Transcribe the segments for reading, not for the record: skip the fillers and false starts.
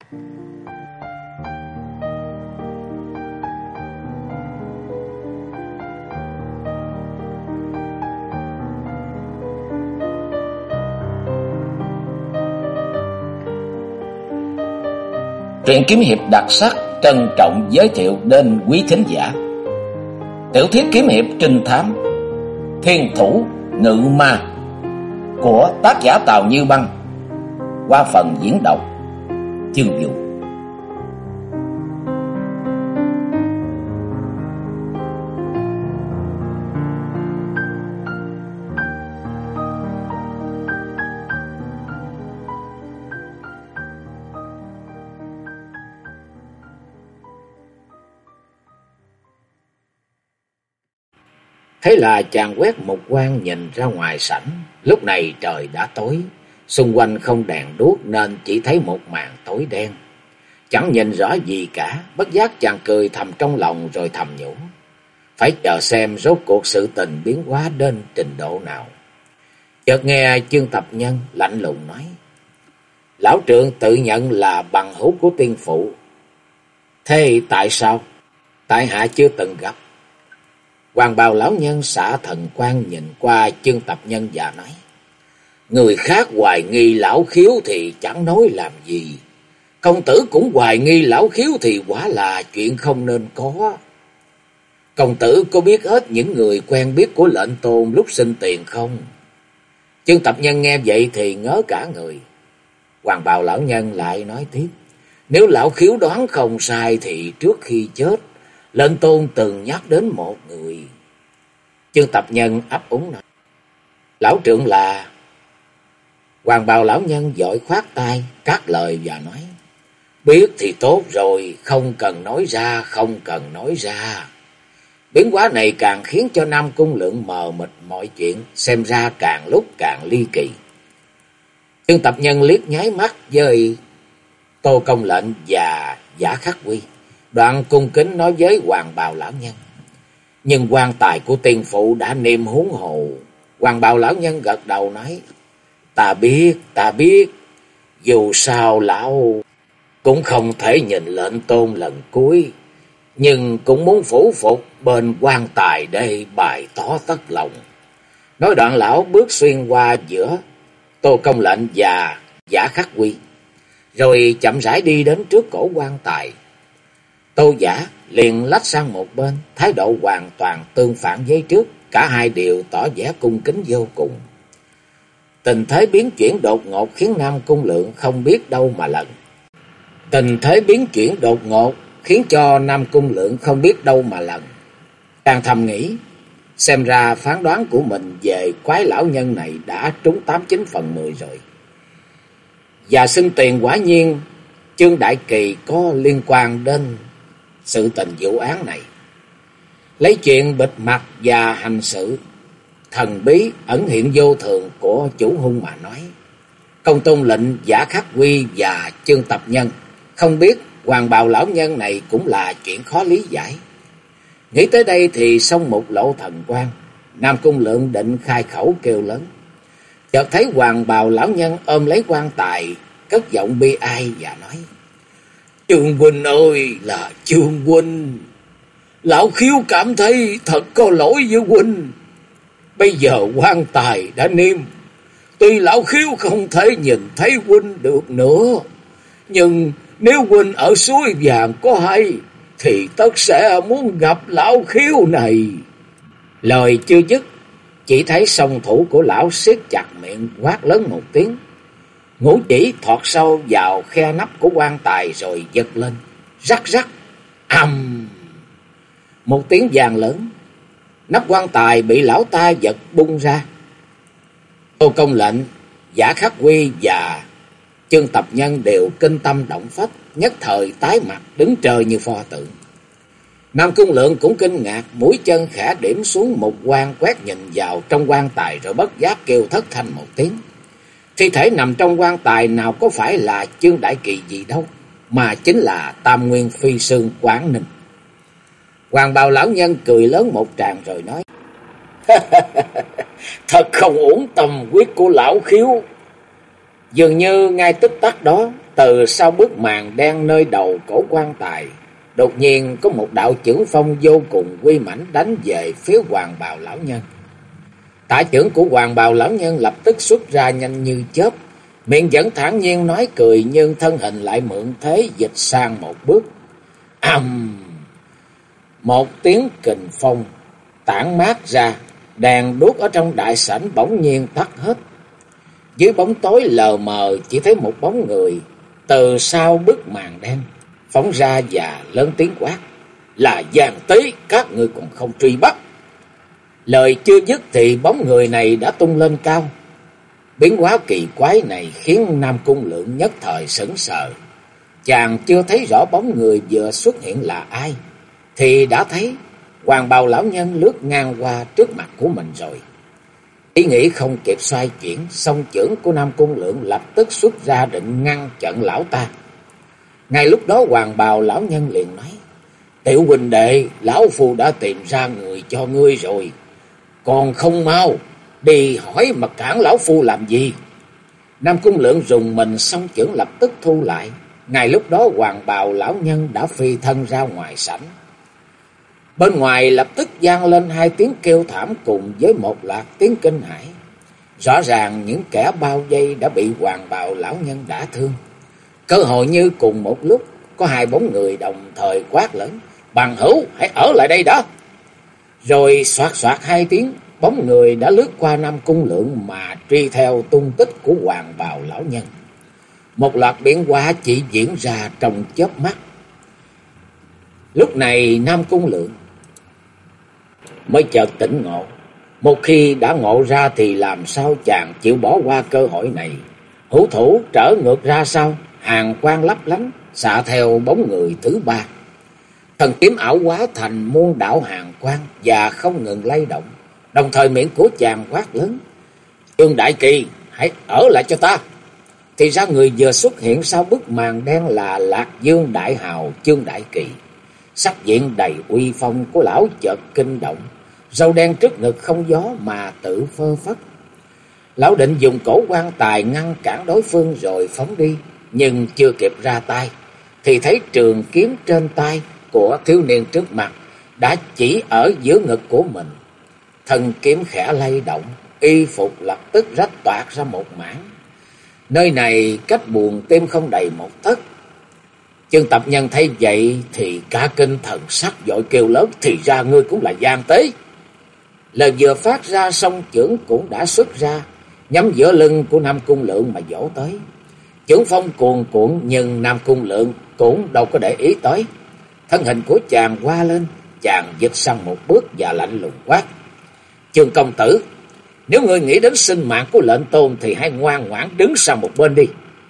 Truyện kiếm hiệp đặc sắc trân trọng giới thiệu đến quý thính giả tiểu thuyết kiếm hiệp trinh thám Thiên Thủ Ngự Ma của tác giả Tào Như Băng qua phần diễn đọc Chương Vũ. Thế là chàng quét mục quang nhìn ra ngoài sảnh. Lúc này trời đã tối, xung quanh không đèn đuốc nên chỉ thấy một màn tối đen, chẳng nhìn rõ gì cả. Bất giác chàng cười thầm trong lòng rồi thầm nhủ, phải chờ xem rốt cuộc sự tình biến hóa đến trình độ nào. Chợt nghe Chương Tập Nhân lạnh lùng nói, lão trượng tự nhận là bằng hữu của tiên phụ, thế tại sao tại hạ chưa từng gặp? Hoàng bào lão nhân xả thần quang nhìn qua Chương Tập Nhân và nói, người khác hoài nghi lão khiếu thì chẳng nói làm gì, công tử cũng hoài nghi lão khiếu thì quả là chuyện không nên có. Công tử có biết hết những người quen biết của lệnh tôn lúc sinh tiền không? Chương Tập Nhân nghe vậy thì ngớ cả người. Hoàng bào lão nhân lại nói tiếp, nếu lão khiếu đoán không sai thì trước khi chết lệnh tôn từng nhắc đến một người. Chương Tập Nhân ấp úng nói, lão trượng là... Hoàng bào lão nhân vội khoát tay cắt lời và nói, biết thì tốt rồi, không cần nói ra, không cần nói ra. Biến hóa này càng khiến cho Nam Cung Lượng mờ mịt mọi chuyện, xem ra càng lúc càng ly kỳ. Chương Tập Nhân liếc nháy mắt với Tô Công Lệnh và Giả Khắc Quy, đoạn cung kính nói với Hoàng bào lão nhân, nhưng quan tài của tiên phụ đã niêm huống hồ. Hoàng bào lão nhân gật đầu nói, ta biết, dù sao lão cũng không thể nhìn lệnh tôn lần cuối, nhưng cũng muốn phủ phục bên quan tài để bày tỏ tất lòng. Nói đoạn lão bước xuyên qua giữa Tô Công Lệnh và Giả Khắc Quy, rồi chậm rãi đi đến trước cổ quan tài. Tô Giả liền lách sang một bên, thái độ hoàn toàn tương phản với trước, cả hai đều tỏ vẻ cung kính vô cùng. Tình thế biến chuyển đột ngột khiến Nam Cung Lượng không biết đâu mà lần. Càng thầm nghĩ, xem ra phán đoán của mình về quái lão nhân này đã trúng 89/10 rồi. Và xin tiền quả nhiên Chương Đại Kỳ có liên quan đến sự tình vụ án này. Lấy chuyện bịt mặt và hành sự thần bí ẩn hiện vô thường của chủ hung mà nói, Công Tôn Lệnh, Giả Khắc Quy và Chương Tập Nhân không biết Hoàng bào lão nhân này cũng là chuyện khó lý giải. Nghĩ tới đây thì song một lộ thần quang, Nam Cung Lượng định khai khẩu kêu lớn, chợt thấy Hoàng bào lão nhân ôm lấy quan tài, cất giọng bi ai và nói, Chương huynh ơi là Chương huynh, lão khiếu cảm thấy thật có lỗi với huynh. Bây giờ quan tài đã niêm, tuy lão khiếu không thể nhìn thấy huynh được nữa, nhưng nếu huynh ở suối vàng có hay thì tất sẽ muốn gặp lão khiếu này. Lời chưa dứt, chỉ thấy song thủ của lão siết chặt miệng, quát lớn một tiếng, ngũ chỉ thọt sâu vào khe nắp của quan tài rồi giật lên, rắc rắc, ầm. Một tiếng vang lớn, nắp quan tài bị lão ta giật bung ra. Tô Công Lệnh, Giả Khắc Quy và Chương Tập Nhân đều kinh tâm động phách, nhất thời tái mặt đứng trời như pho tượng. Nam Cung Lượng cũng kinh ngạc, mũi chân khẽ điểm xuống một quan, quét nhìn vào trong quan tài rồi bất giác kêu thất thanh một tiếng. Thi thể nằm trong quan tài nào có phải là Chương Đại Kỳ gì đâu, mà chính là Tam Nguyên Phi Sương Quảng Ninh. Hoàng bào lão nhân cười lớn một tràng rồi nói, thật không uổng tâm huyết của lão khiếu. Dường như ngay tức tắc đó, Từ sau bức màn đen nơi đầu cổ quan tài, đột nhiên có một đạo chưởng phong vô cùng uy mãnh đánh về phía Hoàng Bào lão nhân. Tả chưởng của Hoàng Bào lão nhân lập tức xuất ra nhanh như chớp, miệng vẫn thản nhiên nói cười, nhưng thân hình lại mượn thế dịch sang một bước. Một tiếng kình phong tản mát ra, đèn đuốc ở trong đại sảnh bỗng nhiên tắt hết. Dưới bóng tối lờ mờ chỉ thấy một bóng người từ sau bức màn đen phóng ra và lớn tiếng quát: "Là Giang Tế, các ngươi còn không truy bắt?" Lời chưa dứt thì bóng người này đã tung lên cao. Biến hóa kỳ quái này khiến Nam Cung Lượng nhất thời sững sờ. Chàng chưa thấy rõ bóng người vừa xuất hiện là ai, thì đã thấy Hoàng Bào lão nhân lướt ngang qua trước mặt của mình rồi. Ý nghĩ không kịp xoay chuyển, song chưởng của Nam Cung Lượng lập tức xuất ra định ngăn chặn lão ta. Ngay lúc đó Hoàng Bào lão nhân liền nói: "Tiểu huynh đệ, lão phu đã tìm ra người cho ngươi rồi, còn không mau đi hỏi mà cản lão phu làm gì?" Nam Cung Lượng rùng mình, song chưởng lập tức thu lại. Ngay lúc đó Hoàng Bào lão nhân đã phi thân ra ngoài sảnh. Bên ngoài lập tức vang lên hai tiếng kêu thảm cùng với một loạt tiếng kinh hãi. Rõ ràng những kẻ bao vây đã bị Hoàng Bào lão nhân đả thương. Cơ hội như cùng một lúc có hai bóng người đồng thời quát lớn: "Bằng hữu, hãy ở lại đây đó!" Rồi xoạt xoạt hai tiếng, bóng người đã lướt qua Nam Cung Lượng mà truy theo tung tích của Hoàng Bào lão nhân. Một loạt biến hóa chỉ diễn ra trong chớp mắt. Lúc này Nam Cung Lượng mới chợt tỉnh ngộ. Một khi đã ngộ ra thì làm sao chàng chịu bỏ qua cơ hội này. Hữu thủ trở ngược ra sau, hàn quang lấp lánh xạ theo bóng người thứ ba. Thần kiếm ảo hóa thành muôn đạo hàn quang và không ngừng lay động. Đồng thời miệng của chàng quát lớn: "Trương Đại Kỳ, hãy ở lại cho ta!" Thì ra người vừa xuất hiện sau bức màn đen là Lạc Dương đại hào Trương Đại Kỳ. Sắc diện đầy uy phong của lão chợt kinh động, râu đen trước ngực không gió mà tự phơ phất. Lão định dùng cổ quan tài ngăn cản đối phương rồi phóng đi, nhưng chưa kịp ra tay thì thấy trường kiếm trên tay của thiếu niên trước mặt đã chỉ ở giữa ngực của mình. Thân kiếm khẽ lay động, y phục lập tức rách toạc ra một mảng. Nơi này cách buồng tim không đầy một tấc. Chương Tập Nhân thấy vậy thì cả kinh thần sắc, vội kêu lớn: "Thì ra ngươi cũng là Giang Tế!" Lời vừa phát ra, song chưởng cũng đã xuất ra, nhắm giữa lưng của Nam Cung Lượng mà vỗ tới. Chưởng phong cuồn cuộn, nhưng Nam Cung Lượng cũng đâu có để ý tới. Thân hình của chàng qua lên, chàng dịch sang một bước và lạnh lùng quát: "Chương công tử, nếu ngươi nghĩ đến sinh mạng của lệnh tôn thì hãy ngoan ngoãn đứng sang một bên đi."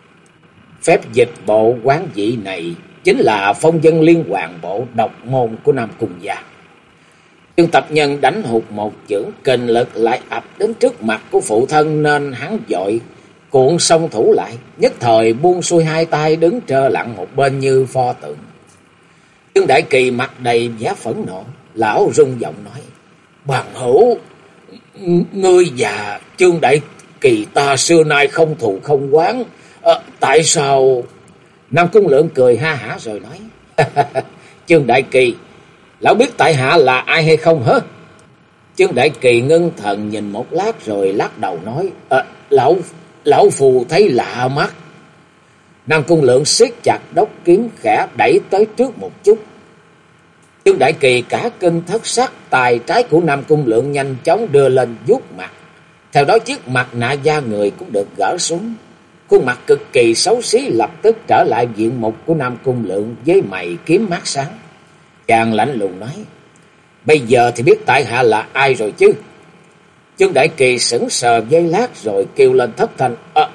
Phép dịch bộ quán dị này chính là phong dân liên hoàn bộ độc môn của Nam Cung gia. Chương Tập Nhân đánh hụt một chưởng, kình lực lại ập đến trước mặt của phụ thân nên hắn vội cuộn song thủ lại, nhất thời buông xuôi hai tay đứng trơ lặng một bên như pho tượng. Trương Đại Kỳ mặt đầy vẻ phẫn nộ, lão rung giọng nói: "Bằng hữu, ngươi và Trương Đại Kỳ ta xưa nay không thù không oán, tại sao?" Nam Cung Lượng cười ha hả rồi nói: "Trương Đại Kỳ, lão biết tại hạ là ai hay không hả?" Trương Đại Kỳ ngưng thần nhìn một lát rồi lắc đầu nói: Lão phù thấy lạ mắt." Nam Cung Lượng siết chặt đốc kiếm khẽ đẩy tới trước một chút. Trương Đại Kỳ cả kinh thất sắc, tay trái của Nam Cung Lượng nhanh chóng đưa lên vuốt mặt. Theo đó chiếc mặt nạ da người cũng được gỡ xuống. Khuôn mặt cực kỳ xấu xí lập tức trở lại diện mục của Nam Cung Lượng với mày kiếm mắt sáng. Chàng lạnh lùng nói: "Bây giờ thì biết tại hạ là ai rồi chứ?" Trương Đại Kỳ sững sờ giây lát rồi kêu lên thất thanh: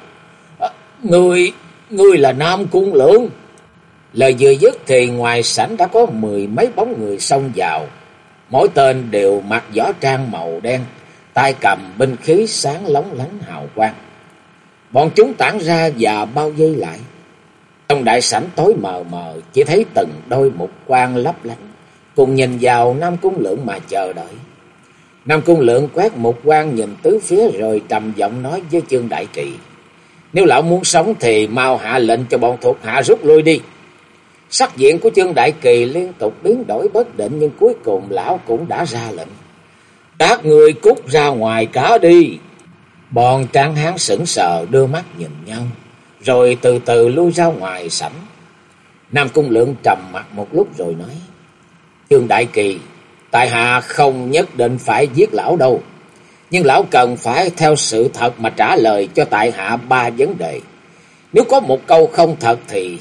Ngươi là Nam Cung Lượng." Lời vừa dứt thì ngoài sảnh đã có 10 mấy bóng người xông vào. Mỗi tên đều mặc võ trang màu đen, tay cầm binh khí sáng lóng lánh hào quang. Bọn chúng tản ra và bao vây lại. Trong đại sảnh tối mờ mờ chỉ thấy từng đôi mục quang lấp lánh, cùng nhìn vào Nam Cung Lượng mà chờ đợi. Nam Cung Lượng quét mục quang nhìn tứ phía rồi trầm giọng nói với Trương Đại Kỳ: Nếu lão muốn sống thì mau hạ lệnh cho bọn thuộc hạ rút lui đi. Sắc diện của Chương Đại Kỳ liên tục biến đổi bất định, nhưng cuối cùng lão cũng đã ra lệnh. Các người cút ra ngoài cả đi. Bọn tráng hán sững sờ đưa mắt nhìn nhau, rồi từ từ lui ra ngoài sảnh. Nam Cung Lượng trầm mặt một lúc rồi nói: Chương Đại Kỳ, tại hạ không nhất định phải giết lão đâu, nhưng lão cần phải theo sự thật mà trả lời cho tại hạ 3 vấn đề. Nếu có một câu không thật thì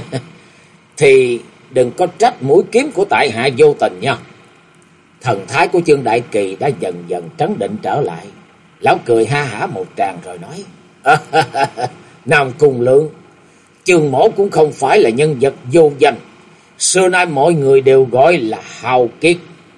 thì đừng có trách mũi kiếm của tại hạ vô tình nha. Thần thái của Chương Đại Kỳ đã dần dần trấn định trở lại. Lão cười ha hả một tràng rồi nói: Nam Cung Lượng, Chương mỗ cũng không phải là nhân vật vô danh. Xưa nay mọi người đều gọi là hào kiệt.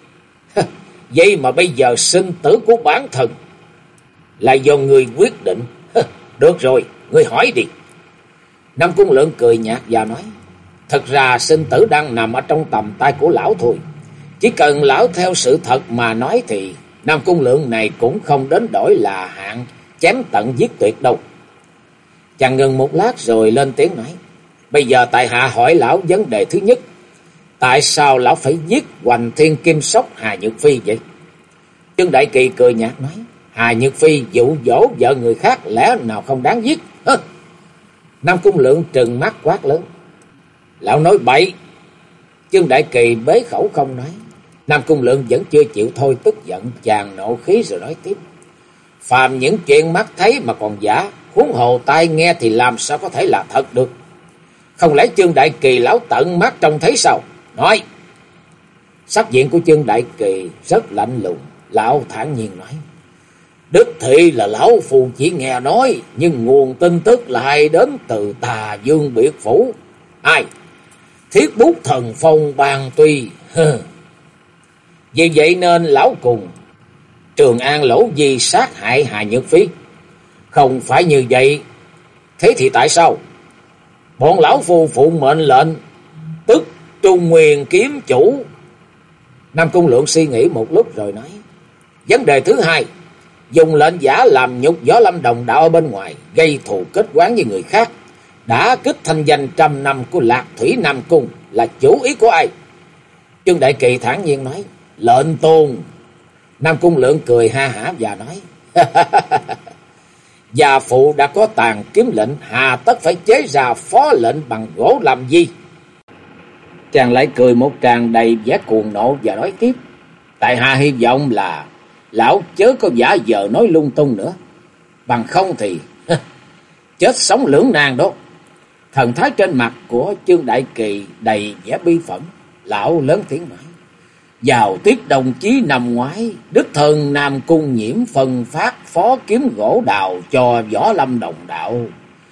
Vậy mà bây giờ sinh tử của bản thân là do người quyết định. Được rồi, ngươi hỏi đi. Nam Cung Lượng cười nhạt và nói: Thật ra sinh tử đang nằm ở trong tầm tay của lão thôi. Chỉ cần lão theo sự thật mà nói thì Nam Cung Lượng này cũng không đến đổi là hạng chém tận giết tuyệt đâu. Chàng ngừng một lát rồi lên tiếng nói: Bây giờ tại hạ hỏi lão vấn đề thứ nhất. Tại sao lão phải giết Hoành Thiên Kim Sóc Hà Nhược Phi vậy? Chương Đại Kỳ cười nhạt nói: Hà Nhược Phi dụ dỗ vợ người khác lẽ nào không đáng giết? Nam Cung Lượng trừng mắt quát lớn: Lão nói bậy! Chương Đại Kỳ bế khẩu không nói. Nam Cung Lượng vẫn chưa chịu thôi tức giận, chàng nộ khí rồi nói tiếp: Phàm những chuyện mắt thấy mà còn giả, huống hồ tai nghe thì làm sao có thể là thật được? Không lẽ Chương Đại Kỳ lão tận mắt trông thấy sao? Nói! Sắc diện của Chương Đại Kỳ rất lạnh lùng, lão thản nhiên nói: Đích thị là lão phu chỉ nghe nói, nhưng nguồn tin tức lại đến từ Tà Dương Biệt Phủ. Ai? Thiết Bút Thần Phong Ban Tuy. Vì vậy nên lão cùng Trường An Lỗ Di sát hại Hà Nhược Phi. Không phải như vậy. Thế thì tại sao? Bọn lão phu phụ mệnh lệnh, tức Trung Nguyên kiếm chủ. Nam Cung Lượng suy nghĩ một lúc rồi nói: Vấn đề thứ hai, dùng lệnh giả làm nhục Võ Lâm đồng đạo ở bên ngoài, gây thù kết oán với người khác, đã kích thanh danh 100 năm của Lạc Thủy Nam Cung, là chủ ý của ai? Chương Đại Kỳ thản nhiên nói: Lệnh Tôn. Nam Cung Lượng cười ha hả và nói: Gia phụ đã có tàn kiếm lệnh, hà tất phải chế ra phó lệnh bằng gỗ làm gì? Chàng lại cười một tràng đầy vẻ cuồng nộ và nói tiếp: Tại hạ hy vọng là lão chớ có giả vờ nói lung tung nữa, bằng không thì chết sống lưỡng nan đó. Thần thái trên mặt của Chương Đại Kỳ đầy vẻ bi phẫn, lão lớn tiếng nói: Vào tiết đồng chí năm ngoái, đích thân Nam Cung Nhiễm phân phát phó kiếm gỗ đào cho Võ Lâm đồng đạo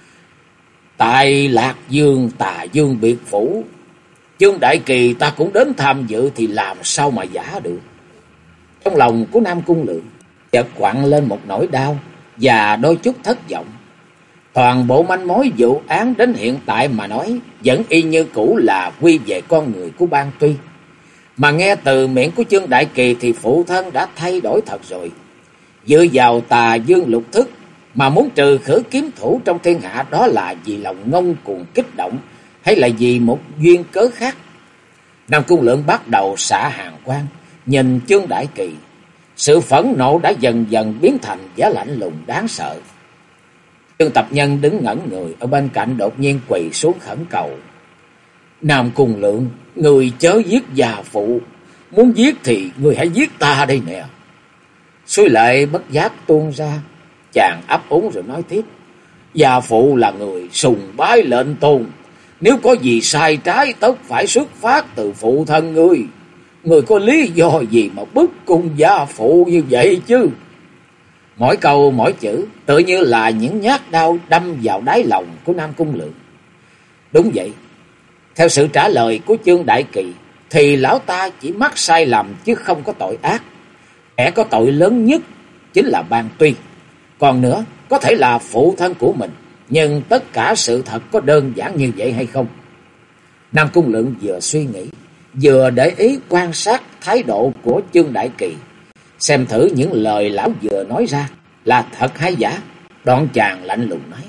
tại Lạc Dương Tà Dương Biệt Phủ. Chương Đại Kỳ ta cũng đến tham dự thì làm sao mà giả được? Trong lòng của Nam Cung Lượng chợt quặn lên một nỗi đau và đôi chút thất vọng. Toàn bộ manh mối vụ án đến hiện tại mà nói vẫn y như cũ là quy về con người của Ban Tuy. Mà nghe từ miệng của Chương Đại Kỳ thì phụ thân đã thay đổi thật rồi. Dựa vào Tà Dương lục thức mà muốn trừ khử kiếm thủ trong thiên hạ, đó là vì lòng ngông cuồng kích động hay là vì một duyên cớ khác? Nam Cung Lượng bắt đầu xả hàng quan, nhìn Chương Đại Kỳ. Sự phẫn nộ đã dần dần biến thành vẻ lạnh lùng đáng sợ. Chương Tập Nhân đứng ngẩn người ở bên cạnh đột nhiên quỳ xuống khẩn cầu: Nam Cung Lượng, người chớ giết già phụ, muốn giết thì người hãy giết ta đây nè. Suối lệ bất giác tuôn ra, chàng ấp úng rồi nói tiếp: Già phụ là người sùng bái lệnh tôn, nếu có gì sai trái tất phải xuất phát từ phụ thân ngươi. Người có lý do gì mà bức cung gia phụ như vậy chứ? Mỗi câu mỗi chữ tự như là những nhát đao đâm vào đáy lòng của Nam Cung Lượng. Đúng vậy, theo sự trả lời của Chương Đại Kỳ thì lão ta chỉ mắc sai lầm chứ không có tội ác. Kẻ có tội lớn nhất chính là Ban Tuy, còn nữa có thể là phụ thân của mình. Nhưng tất cả sự thật có đơn giản như vậy hay không? Nam Cung Lượng vừa suy nghĩ vừa để ý quan sát thái độ của Chương Đại Kỳ, xem thử những lời lão vừa nói ra là thật hay giả. Đoạn chàng lạnh lùng nói: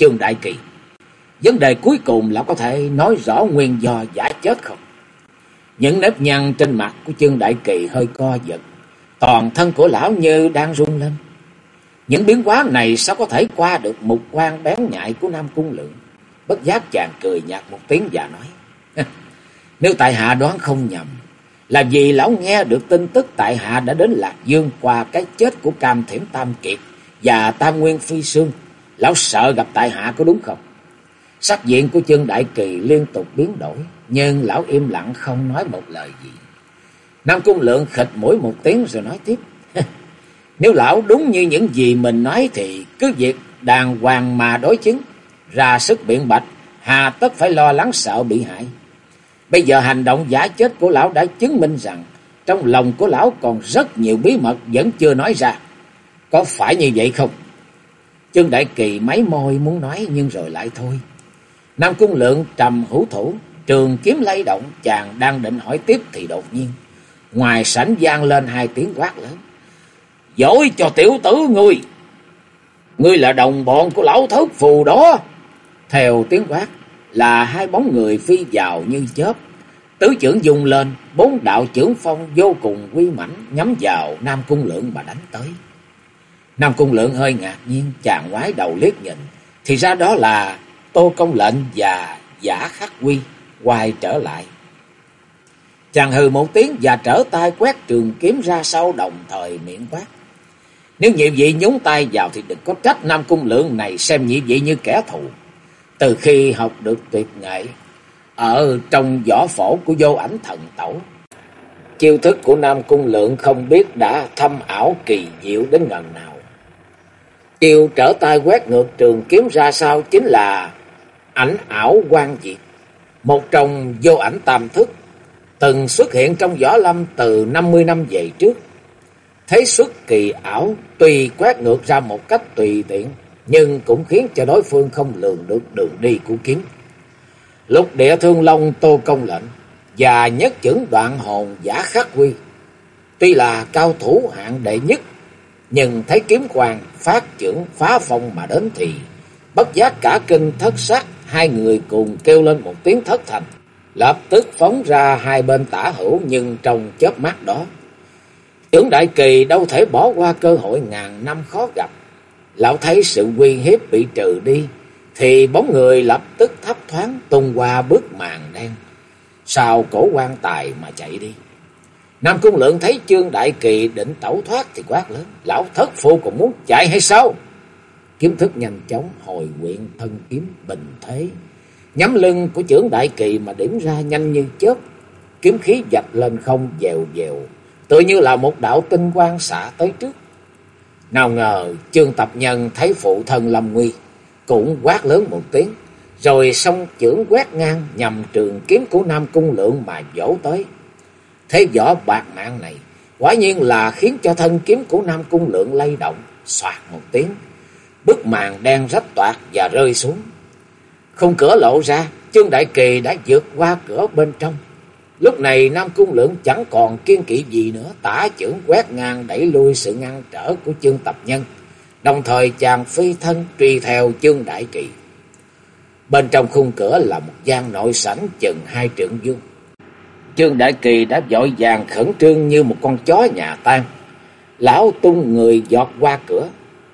Chương Đại Kỳ, vấn đề cuối cùng lão có thể nói rõ nguyên do giả chết không? Những nếp nhăn trên mặt của Chương Đại Kỳ hơi co giật, toàn thân của lão như đang rung lên. Những biến hóa này sao có thể qua được mục quan bén nhạy của Nam Cung Lượng? Bất giác chàng cười nhạt một tiếng và nói: Nếu tại hạ đoán không nhầm, là vì lão nghe được tin tức tại hạ đã đến Lạc Dương qua cái chết của Cam Thiểm Tam Kiệt và Tam Nguyên Phi Sương. Lão sợ gặp tại hạ có đúng không? Sắc diện của Chương Đại Kỳ liên tục biến đổi, nhưng lão im lặng không nói một lời gì. Nam Cung Lượng khịt mũi một tiếng rồi nói tiếp: Nếu lão đúng như những gì mình nói thì cứ việc đàng hoàng mà đối chứng, ra sức biện bạch, hà tất phải lo lắng sợ bị hại. Bây giờ hành động giả chết của lão đã chứng minh rằng trong lòng của lão còn rất nhiều bí mật vẫn chưa nói ra. Có phải như vậy không? Chương Đại Kỳ mấy môi muốn nói nhưng rồi lại thôi. Nam Cung Lượng trầm hữu thủ, trường kiếm lay động, chàng đang định hỏi tiếp thì đột nhiên ngoài sảnh vang lên hai tiếng quát lớn: Dối cho tiểu tử ngươi! Ngươi là đồng bọn của lão thất phù đó! Theo tiếng quát là hai bóng người phi vào như chớp, tứ chưởng dùng lên, bốn đạo chưởng phong vô cùng uy mãnh nhắm vào Nam Cung Lượng mà đánh tới. Nam Cung Lượng hơi ngạc nhiên, chàng ngoái đầu liếc nhìn, thì ra đó là Tô Công Lệnh và Giả Khắc Quy quay trở lại. Chàng hừ một tiếng và trở tay quét trường kiếm ra sau, đồng thời miệng quát: Nếu nhị vị nhúng tay vào thì đừng có trách Nam Cung Lượng này xem nhị vị như kẻ thù. Từ khi học được tuyệt nghệ ở trong võ phổ của Vô Ảnh Thần Tẩu, chiêu thức của Nam Cung Lượng không biết đã thâm ảo kỳ diệu đến ngần nào. Chiêu trở tay quét ngược trường kiếm ra sau chính là Ảnh Ảo Quan Diệt, một trong Vô Ảnh Tam Thức, từng xuất hiện trong võ lâm từ 50 năm về trước. Thế xuất kỳ ảo, tuy quét ngược ra một cách tùy tiện, nhưng cũng khiến cho đối phương không lường được đường đi của kiếm. Lục Địa Thương Long Tô Công Lệnh và nhất chưởng Đoạn Hồn Giả Khắc Quy tuy là cao thủ hạng đệ nhất, nhưng thấy kiếm quang phát chưởng phá phong mà đến thì bất giác cả kinh thất sắc. Hai người cùng kêu lên một tiếng thất thanh, lập tức phóng ra hai bên tả hữu. Nhưng trong chớp mắt đó, Chương Đại Kỳ đâu thể bỏ qua cơ hội ngàn năm khó gặp. Lão thấy sự uy hiếp bị trừ đi thì bóng người lập tức thấp thoáng tung qua bức màn đen sau cổ quan tài mà chạy đi. Nam Cung Lượng thấy Chương Đại Kỳ định tẩu thoát thì quát lớn: Lão thất phu còn muốn chạy hay sao? Kiếm thức nhanh chóng hồi quyện thân kiếm bình thế, nhắm lưng của Chương Đại Kỳ mà điểm ra nhanh như chớp. Kiếm khí vạch lên không dèo dèo, tựa như là một đạo tinh quang xạ tới trước. Nào ngờ Chương Tập Nhân thấy phụ thân lâm nguy, cũng quát lớn một tiếng, rồi song chưởng quét ngang nhằm trường kiếm của Nam Cung Lượng mà vỗ tới. Thế võ bạc mạng này quả nhiên là khiến cho thân kiếm của Nam Cung Lượng lay động, xoạt một tiếng, bức màn đen rách toạc và rơi xuống. Khung cửa lộ ra, Chương Đại Kỳ đã vượt qua cửa bên trong. Lúc này Nam Cung Lượng chẳng còn kiên kỵ gì nữa, tả chưởng quét ngang đẩy lui sự ngăn trở của Chương Tập Nhân, đồng thời chàng phi thân truy theo Chương Đại Kỳ. Bên trong khung cửa là một gian nội sảnh chừng 2 trượng vuông. Chương Đại Kỳ đã vội vàng khẩn trương như một con chó nhà tan. Lão tung người giọt qua cửa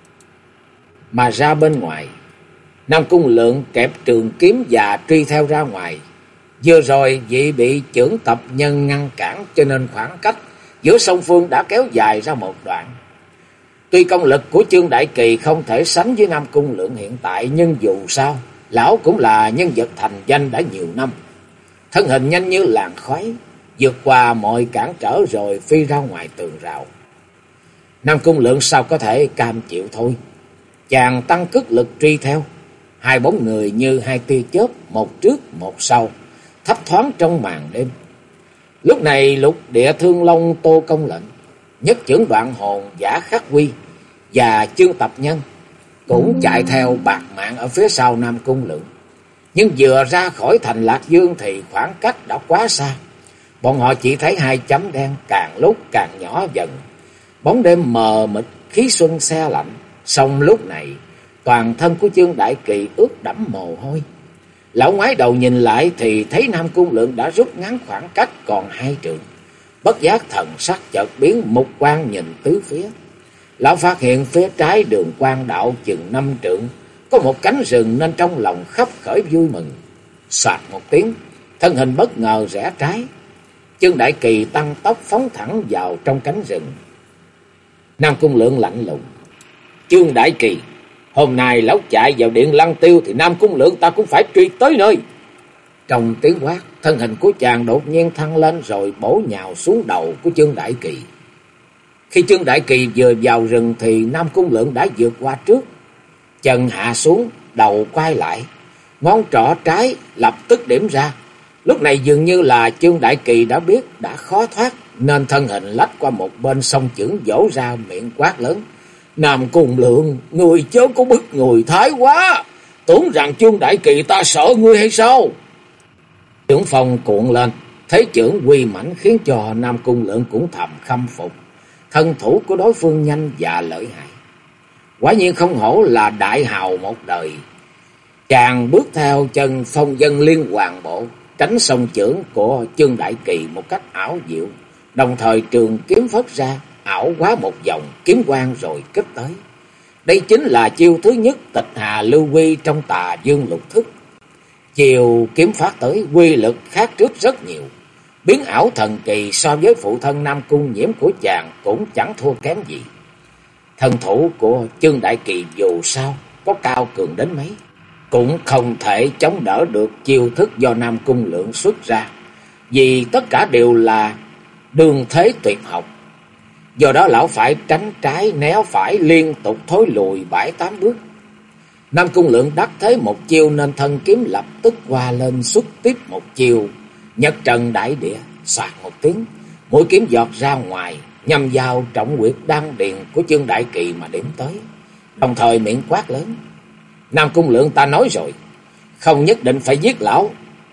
mà ra bên ngoài. Nam Cung Lượng kẹp trường kiếm và truy theo ra ngoài. Vừa rồi vì bị chưởng Tập Nhân ngăn cản, cho nên khoảng cách giữa song phương đã kéo dài ra một đoạn. Tuy công lực của Chương Đại Kỳ không thể sánh với Nam Cung Lượng hiện tại, nhưng dù sao lão cũng là nhân vật thành danh đã nhiều năm. Thân hình nhanh như làn khói, vượt qua mọi cản trở rồi phi ra ngoài tường rào. Nam Cung Lượng sao có thể cam chịu thôi. Chàng tăng cước lực truy theo. Hai bóng người như hai tia chớp, một trước một sau, thấp thoáng trong màn đêm. Lúc này Lục Địa Thương Long Tô Công Lệnh, nhất chưởng Đoạn Hồn Giả Khắc Quy và Chương Tập Nhân cũng chạy theo bạt mạng ở phía sau Nam Cung Lượng. Nhưng vừa ra khỏi thành Lạc Dương thì khoảng cách đã quá xa. Bọn họ chỉ thấy hai chấm đen càng lúc càng nhỏ dần. Bóng đêm mờ mịt, khí xuân se lạnh. Song lúc này toàn thân của Chương Đại Kỳ ướt đẫm mồ hôi. Lão ngoái đầu nhìn lại thì thấy Nam Cung Lượng đã rút ngắn khoảng cách còn 2 trượng. Bất giác thần sắc chợt biến, mục quang nhìn tứ phía. Lão phát hiện phía trái đường quan đạo chừng 5 trượng có một cánh rừng, nên trong lòng khấp khởi vui mừng. Soạt một tiếng, thân hình bất ngờ rẽ trái. Chương Đại Kỳ tăng tốc phóng thẳng vào trong cánh rừng. Nam Cung Lượng lạnh lùng: Chương Đại Kỳ, hôm nay lão chạy vào Điện Lăng Tiêu thì Nam Cung Lượng ta cũng phải truy tới nơi. Trong tiếng quát, thân hình của chàng đột nhiên thăng lên rồi bổ nhào xuống đầu của Chương Đại Kỳ. Khi Chương Đại Kỳ vừa vào rừng thì Nam Cung Lượng đã vượt qua trước. Chân hạ xuống, đầu quay lại, ngón trỏ trái lập tức điểm ra. Lúc này dường như là Chương Đại Kỳ đã biết đã khó thoát, nên thân hình lách qua một bên, song chưởng vỗ ra, miệng quát lớn: Nam Cung Lượng, người chớ có bức người thái quá, tưởng rằng Chương Đại Kỳ ta sợ ngươi hay sao? Chưởng phong cuộn lên, thế chưởng uy mãnh khiến cho Nam Cung Lượng cũng thầm khâm phục. Thân thủ của đối phương nhanh và lợi hại, quả nhiên không hổ là đại hào một đời. Chàng bước theo chân phong dân liên hoàn bộ, tránh song chưởng của Chương Đại Kỳ một cách ảo diệu, đồng thời trường kiếm phất ra, ảo quá một vòng kiếm quang rồi kích tới. Đây chính là chiêu thứ nhất Tịch Hà Lưu Quy trong Tà Dương Lục Thức. Chiều kiếm phát tới quy lực khác trước rất nhiều, biến ảo thần kỳ, so với phụ thân Nam Cung Nhiễm của chàng cũng chẳng thua kém gì. Thân thủ của Chương Đại Kỳ dù sao có cao cường đến mấy, cũng không thể chống đỡ được chiêu thức do Nam Cung Lượng xuất ra, vì tất cả đều là đường thế tuyệt học. Do đó lão phải tránh trái né phải, liên tục thối lùi 7-8 bước. Nam Cung Lượng đắc thế một chiêu nên thân kiếm lập tức qua lên xuất tiếp một chiêu Nhật Trần Đại Địa. Soạt một tiếng, mũi kiếm giọt ra ngoài, nhằm vào trọng huyệt đan điền của Chương Đại Kỳ mà điểm tới, đồng thời miệng quát lớn: Nam Cung Lượng, ta nói rồi, không nhất định phải giết lão,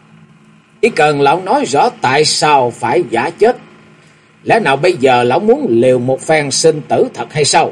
chỉ cần lão nói rõ tại sao phải giả chết. Lẽ nào bây giờ lão muốn liều một phen sinh tử thật hay sao?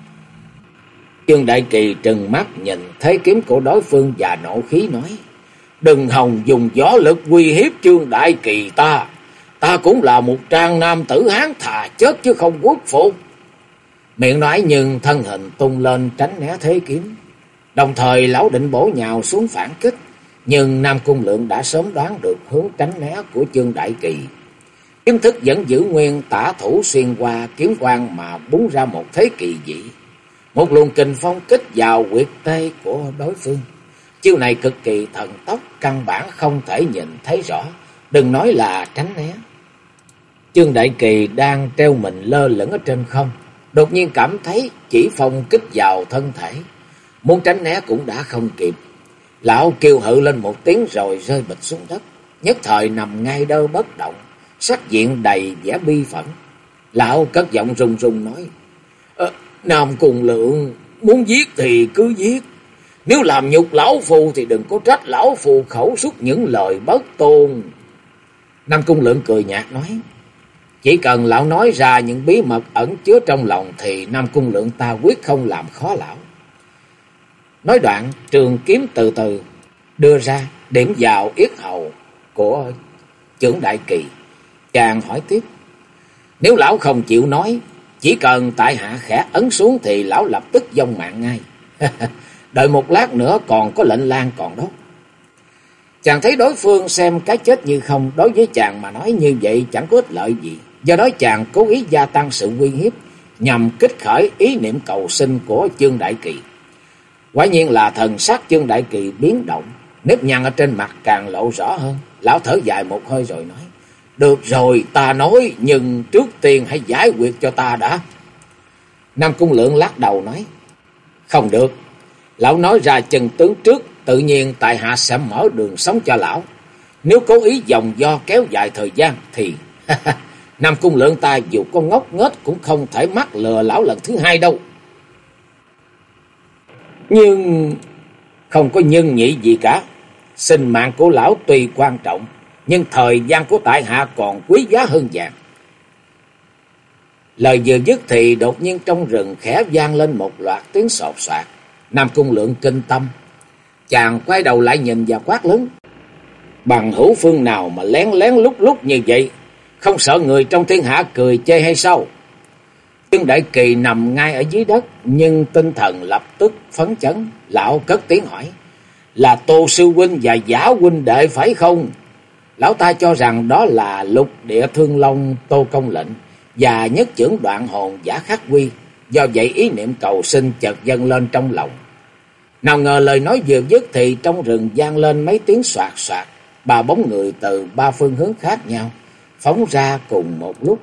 Chương Đại Kỳ trừng mắt nhìn thế kiếm của đối phương và nộ khí nói: Đừng hòng dùng võ lực uy hiếp Chương Đại Kỳ ta. Ta cũng là một trang nam tử Hán, thà chết chứ không khuất phục. Miệng nói nhưng thân hình tung lên tránh né thế kiếm. Đồng thời lão định bổ nhào xuống phản kích, nhưng Nam Cung Lượng đã sớm đoán được hướng tránh né của Chương Đại Kỳ. Kiếm thức vẫn giữ nguyên tả thủ, xuyên qua kiếm quang mà búng ra một thế kỳ dị. Một luồng kình phong kích vào huyệt tê của đối phương. Chiêu này cực kỳ thần tốc, căn bản không thể nhìn thấy rõ, đừng nói là tránh né. Chương Đại Kỳ đang treo mình lơ lửng ở trên không, đột nhiên cảm thấy chỉ phong kích vào thân thể, muốn tránh né cũng đã không kịp. Lão kêu hự lên một tiếng rồi rơi bịch xuống đất, nhất thời nằm ngay đơ bất động, sắc diện đầy vẻ bi phẫn. Lão cất giọng run run nói: Nam Cung Lượng, muốn giết thì cứ giết, nếu làm nhục lão phu thì đừng có trách lão phu khẩu xuất những lời bất tôn. Nam Cung Lượng cười nhạt nói: Chỉ cần lão nói ra những bí mật ẩn chứa trong lòng thì Nam Cung Lượng ta quyết không làm khó lão. Nói đoạn, trường kiếm từ từ đưa ra, điểm vào yết hầu của Chương Đại Kỳ. Chàng hỏi tiếp: Nếu lão không chịu nói, chỉ cần tại hạ khẽ ấn xuống thì lão lập tức vong mạng ngay. Đợi một lát nữa còn có lệnh lan còn đó. Chàng thấy đối phương xem cái chết như không, đối với chàng mà nói như vậy chẳng có ích lợi gì. Do đó chàng cố ý gia tăng sự uy hiếp, nhằm kích khởi ý niệm cầu sinh của Chương Đại Kỳ. Quả nhiên là thần sắc Chương Đại Kỳ biến động, nếp nhăn ở trên mặt càng lộ rõ hơn. Lão thở dài một hơi rồi nói: Được rồi, ta nói, nhưng trước tiên hãy giải quyết cho ta đã. Nam Cung Lượng lắc đầu nói: Không được, lão nói ra chân tướng trước, tự nhiên tại hạ sẽ mở đường sống cho lão. Nếu cố ý vòng do kéo dài thời gian thì Nam Cung Lượng ta dù có ngốc nghếch cũng không thể mắc lừa lão lần thứ hai đâu. Nhưng không có nhân nhị gì cả. Sinh mạng của lão tuy quan trọng, nhưng thời gian của tại hạ còn quý giá hơn vàng. Lời vừa dứt thì đột nhiên trong rừng khẽ vang lên một loạt tiếng sột soạt. Nam Cung Lượng kinh tâm. Chàng quay đầu lại nhìn và quát lớn: bằng hữu phương nào mà lén lén lút lút như vậy? Không sợ người trong thiên hạ cười chê hay sao? Trương Đại Kỳ nằm ngay ở dưới đất, nhưng tinh thần lập tức phấn chấn. Lão cất tiếng hỏi: là Tô sư huynh và Giả huynh đệ phải không? Lão ta cho rằng đó là Lục Địa Thương Long Tô Công Lệnh và nhất chưởng Đoạn Hồn Giả Khắc Quy. Do vậy ý niệm cầu sinh chợt dâng lên trong lòng. Nào ngờ lời nói vừa dứt thì trong rừng vang lên mấy tiếng soạt soạt. Ba bóng người từ ba phương hướng khác nhau phóng ra cùng một lúc,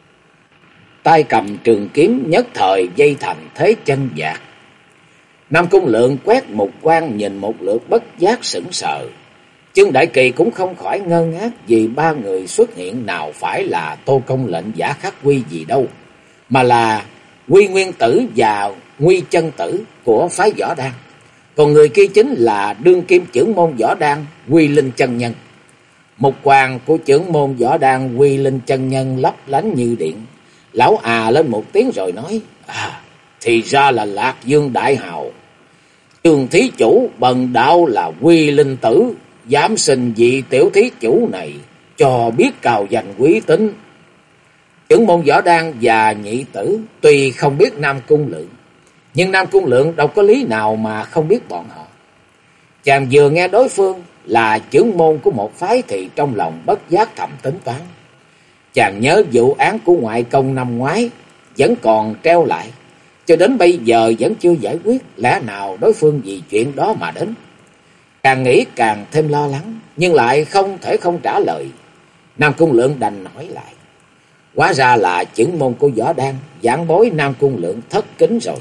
tay cầm trường kiếm, nhất thời dây thành thế chân vạc. Nam Cung Lượng quét mục quang nhìn một lượt, bất giác sững sờ. Trương Đại Kỳ cũng không khỏi ngơ ngác, vì ba người xuất hiện nào phải là Tô Công Lệnh, Giả Khắc Quy gì đâu, mà là Quy Nguyên Tử và Nguy Chân Tử của phái Võ Đan. Còn người kia chính là đương kim chưởng môn Võ Đan Quy Linh chân nhân. Mục quang của chưởng môn Võ Đan Quy Linh chân nhân lấp lánh như điện. Lão lên một tiếng rồi nói: thì ra là Lạc Dương đại hào. Trường thí chủ bần đạo là Quy Linh Tử, dám xin vị tiểu thí chủ này cho biết cao danh quý tính. Chưởng môn Võ Đan và Nhị Tử tuy không biết Nam Cung Lượng, nhưng Nam Cung Lượng đâu có lý nào mà không biết bọn họ. Chàng vừa nghe đối phương là chưởng môn của một phái thì trong lòng bất giác thầm tính toán. Chàng nhớ vụ án của ngoại công năm ngoái vẫn còn treo lại, cho đến bây giờ vẫn chưa giải quyết. Lẽ nào đối phương vì chuyện đó mà đến? Càng nghĩ càng thêm lo lắng, nhưng lại không thể không trả lời. Nam Cung Lượng đành hỏi lại. Hóa ra là chưởng môn của Võ Đan, vãn bối Nam Cung Lượng thất kính rồi.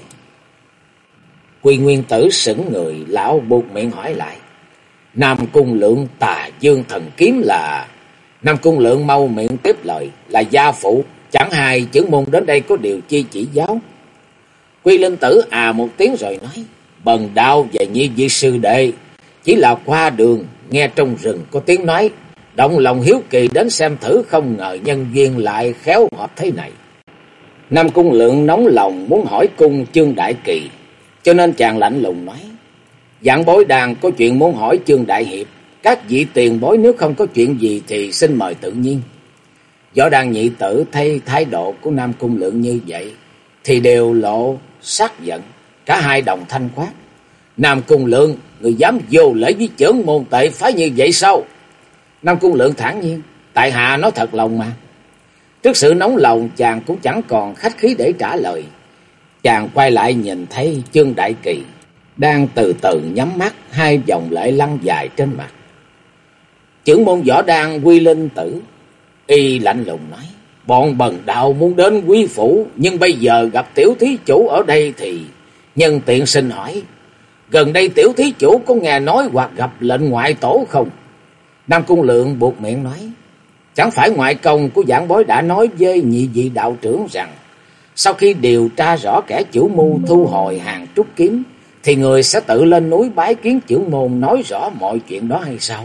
Quy Nguyên Tử sững người, lão buột miệng hỏi lại: Nam Cung Lượng Tà Dương thần kiếm là... Nam Cung Lượng mau miệng tiếp lời: là gia phụ, chẳng hay chưởng môn đến đây có điều chi chỉ giáo. Quy Linh Tử một tiếng rồi nói: bần đạo và Nhi vị sư đệ chỉ là qua đường, nghe trong rừng có tiếng nói, động lòng hiếu kỳ đến xem thử, không ngờ nhân duyên lại khéo hợp thế này. Nam Cung Lượng nóng lòng muốn hỏi cung Trương Đại Kỳ, cho nên chàng lạnh lùng nói: vãn bối đang có chuyện muốn hỏi Trương Đại Hiệp. Các vị tiền bối nếu không có chuyện gì thì xin mời tự nhiên. Võ Đan Nhị Tử thấy thái độ của Nam Cung Lượng như vậy thì đều lộ sắc giận. Cả hai đồng thanh quát: Nam Cung Lượng, người dám vô lễ với chưởng môn tệ phái như vậy sao? Nam Cung Lượng thản nhiên: tại hạ nói thật lòng mà. Trước sự nóng lòng, chàng cũng chẳng còn khách khí để trả lời. Chàng quay lại nhìn thấy Trương Đại Kỳ đang từ từ nhắm mắt, hai dòng lệ lăn dài trên mặt. Chưởng môn Võ Đan Quy Linh Tử y lạnh lùng nói: bọn bần đạo muốn đến quý phủ, nhưng bây giờ gặp tiểu thí chủ ở đây thì nhân tiện xin hỏi, gần đây tiểu thí chủ có nghe nói hoặc gặp lệnh ngoại tổ không? Nam Cung Lượng buột miệng nói: chẳng phải ngoại công của vãn bối đã nói với nhị vị đạo trưởng rằng sau khi điều tra rõ kẻ chủ mưu thu hồi hàng trúc kiếm thì người sẽ tự lên núi bái kiến chưởng môn nói rõ mọi chuyện đó hay sao?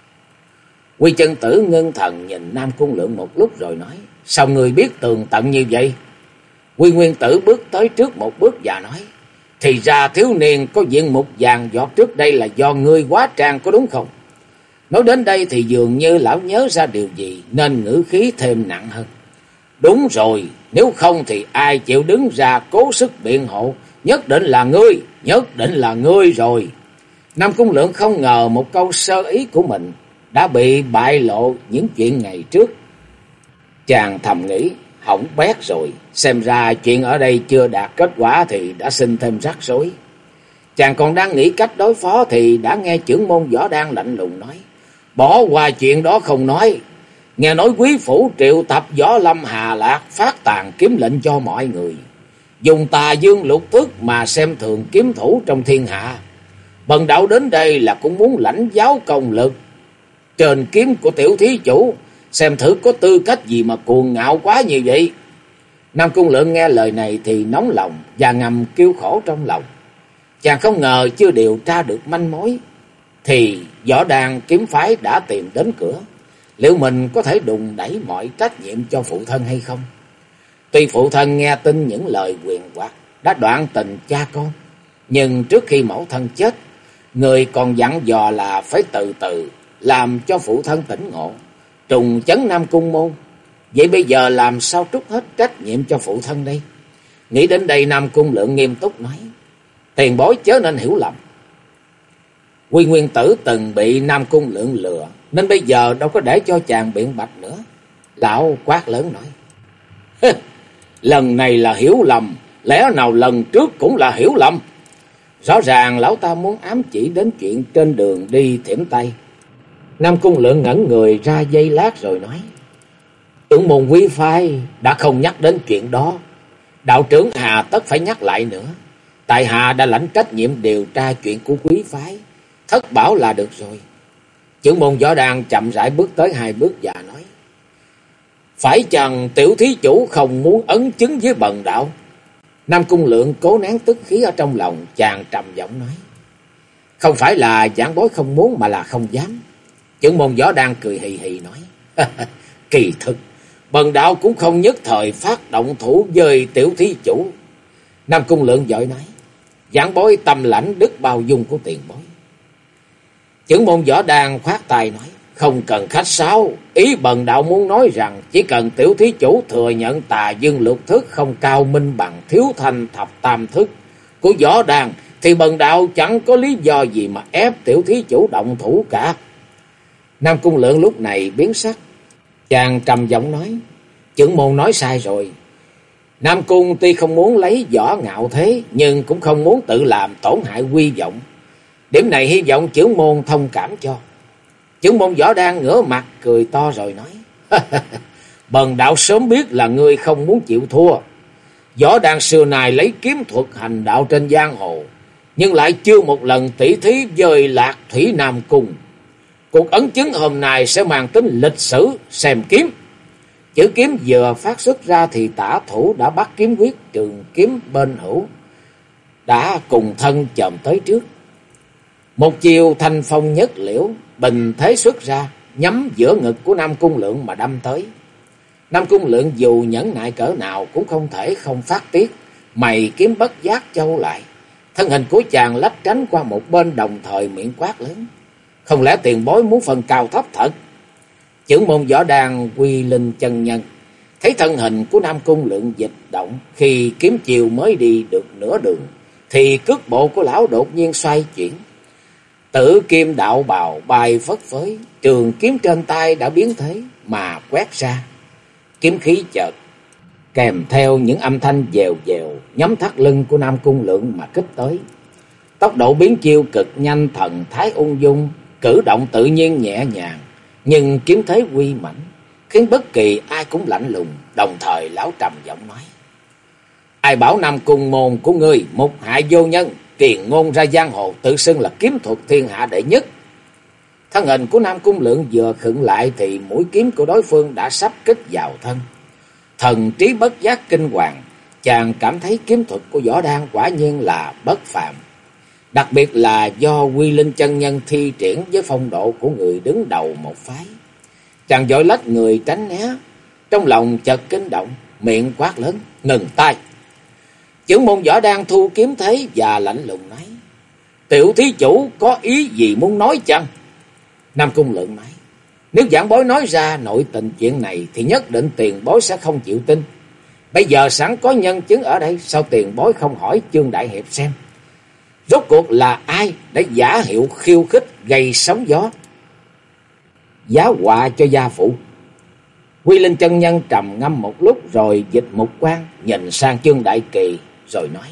Quy Chân Tử ngưng thần nhìn Nam Cung Lượng một lúc rồi nói: sao người biết tường tận như vậy? Quy Nguyên Tử bước tới trước một bước và nói: thì ra thiếu niên có diện mục vàng giọt trước đây là do ngươi hóa trang, có đúng không? Nói đến đây thì dường như lão nhớ ra điều gì nên ngữ khí thêm nặng hơn: đúng rồi, nếu không thì ai chịu đứng ra cố sức biện hộ? Nhất định là ngươi rồi. Nam Cung Lượng không ngờ một câu sơ ý của mình đã bị bại lộ những chuyện ngày trước. Chàng thầm nghĩ: hỏng bét rồi, xem ra chuyện ở đây chưa đạt kết quả thì đã sinh thêm rắc rối. Chàng còn đang nghĩ cách đối phó thì đã nghe chưởng môn Võ Đan lạnh lùng nói: bỏ qua chuyện đó không nói, nghe nói quý phủ triệu tập Võ Lâm Hà Lạc phát tàn kiếm lệnh cho mọi người, dùng Tà Dương Lục Thức mà xem thường kiếm thủ trong thiên hạ. Bần đạo đến đây là cũng muốn lãnh giáo công lực trên kiếm của tiểu thí chủ, xem thử có tư cách gì mà cuồng ngạo quá như vậy. Nam Cung Lượng nghe lời này thì nóng lòng và ngầm kêu khổ trong lòng. Chàng không ngờ chưa điều tra được manh mối thì Võ Đan kiếm phái đã tìm đến cửa. Liệu mình có thể đùn đẩy mọi trách nhiệm cho phụ thân hay không? Tuy phụ thân nghe tin những lời quyền hoặc đã đoạn tình cha con, Nhưng trước khi mẫu thân chết, người còn dặn dò là phải từ từ làm cho phụ thân tỉnh ngộ, trùng chấn Nam Cung môn. Vậy bây giờ làm sao trút hết trách nhiệm cho phụ thân đây? Nghĩ đến đây, Nam Cung Lượng nghiêm túc nói: tiền bối chớ nên hiểu lầm. Quy Nguyên Tử từng bị Nam Cung Lượng lừa, nên bây giờ đâu có để cho chàng biện bạch nữa. Lão quát lớn nói: lần này là hiểu lầm, lẽ nào lần trước cũng là hiểu lầm? Rõ ràng lão ta muốn ám chỉ đến chuyện trên đường đi Thiểm Tây. Nam Cung Lượng ngẩn người ra giây lát rồi nói: trưởng môn quý phái đã không nhắc đến chuyện đó, đạo trưởng hà tất phải nhắc lại nữa. Tại hạ đã lãnh trách nhiệm điều tra chuyện của quý phái, thất bảo là được rồi. Trưởng môn Võ Đan chậm rãi bước tới 2 bước và nói: phải chăng tiểu thí chủ không muốn ấn chứng với bần đạo? Nam Cung Lượng cố nén tức khí ở trong lòng, chàng trầm giọng nói: không phải là giảng bối không muốn, mà là không dám. Trưởng môn Võ Đan cười hì hì nói: kỳ thực bần đạo cũng không nhất thời phát động thủ với tiểu thí chủ. Nam Cung Lượng vội nói: giảng bối tâm lãnh đức bao dung của tiền bối. Trưởng môn Võ Đan khoát tay nói: không cần khách sáo, ý bần đạo muốn nói rằng chỉ cần tiểu thí chủ thừa nhận Tà Dương Lục Thức không cao minh bằng Thiếu Thanh Thập Tam Thức của Võ Đan, thì bần đạo chẳng có lý do gì mà ép tiểu thí chủ động thủ cả. Nam Cung Lượng lúc này biến sắc, chàng trầm giọng nói: trưởng môn nói sai rồi. Nam Cung tuy không muốn lấy võ ngạo thế, nhưng cũng không muốn tự làm tổn hại quy vọng. Điểm này hy vọng trưởng môn thông cảm cho. Trưởng môn Võ Đan ngửa mặt cười to rồi nói: bần đạo sớm biết là ngươi không muốn chịu thua. Võ Đan xưa này lấy kiếm thuật hành đạo trên giang hồ, nhưng lại chưa một lần tỉ thí với Lạc Thủy Nam Cung. Cuộc ấn chứng hôm nay sẽ mang tính lịch sử. Xem kiếm. Chữ kiếm vừa phát xuất ra thì tả thủ đã bắt kiếm quyết trường kiếm bên hữu đã cùng thân chồm tới trước. Một chiều thanh phong nhất liễu, bình thế xuất ra, nhắm giữa ngực của Nam Cung Lượng mà đâm tới. Nam Cung Lượng dù nhẫn nại cỡ nào cũng không thể không phát tiết, mày kiếm bất giác châu lại. Thân hình của chàng lách tránh qua một bên, đồng thời miệng quát lớn: không lẽ tiền bối muốn phần cao thấp thật? Trưởng môn Võ Đan Quy Linh chân nhân thấy thân hình của Nam Cung Lượng dịch động, khi kiếm chiều mới đi được nửa đường thì cước bộ của lão đột nhiên xoay chuyển, Tử kim đạo bào bay phất phới, trường kiếm trên tay đã biến thế mà quét ra. Kiếm khí chợt kèm theo những âm thanh dèo dèo nhắm thắt lưng của Nam Cung Lượng mà kích tới. Tốc độ biến chiêu cực nhanh, thần thái ung dung, cử động tự nhiên nhẹ nhàng, nhưng kiếm thế uy mãnh, khiến bất kỳ ai cũng lạnh lùng. Đồng thời lão trầm giọng nói: ai bảo Nam Cung môn của ngươi một hại vô nhân, kiền ngôn ra giang hồ, tự xưng là kiếm thuật thiên hạ đệ nhất. Thân hình của Nam Cung Lượng vừa khựng lại thì mũi kiếm của đối phương đã sắp kích vào thân. Thần trí bất giác kinh hoàng, chàng cảm thấy kiếm thuật của Võ Đan quả nhiên là bất phàm, đặc biệt là do Quy Linh chân nhân thi triển với phong độ của người đứng đầu một phái. Chàng vội lách người tránh né, trong lòng chợt kinh động, miệng quát lớn: ngừng tay! Trưởng môn Võ Đan thu kiếm thế và lạnh lùng nói: tiểu thí chủ có ý gì muốn nói chăng? Nam Cung Lượng nói: nếu giảng bối nói ra nội tình chuyện này thì nhất định tiền bối sẽ không chịu tin. Bây giờ sẵn có nhân chứng ở đây, sao tiền bối không hỏi Chương đại hiệp xem rốt cuộc là ai đã giả hiệu khiêu khích gây sóng gió, giá họa cho gia phụ? Quy Linh chân nhân trầm ngâm một lúc rồi dịch mục quang nhìn sang Chương Đại Kỳ rồi nói: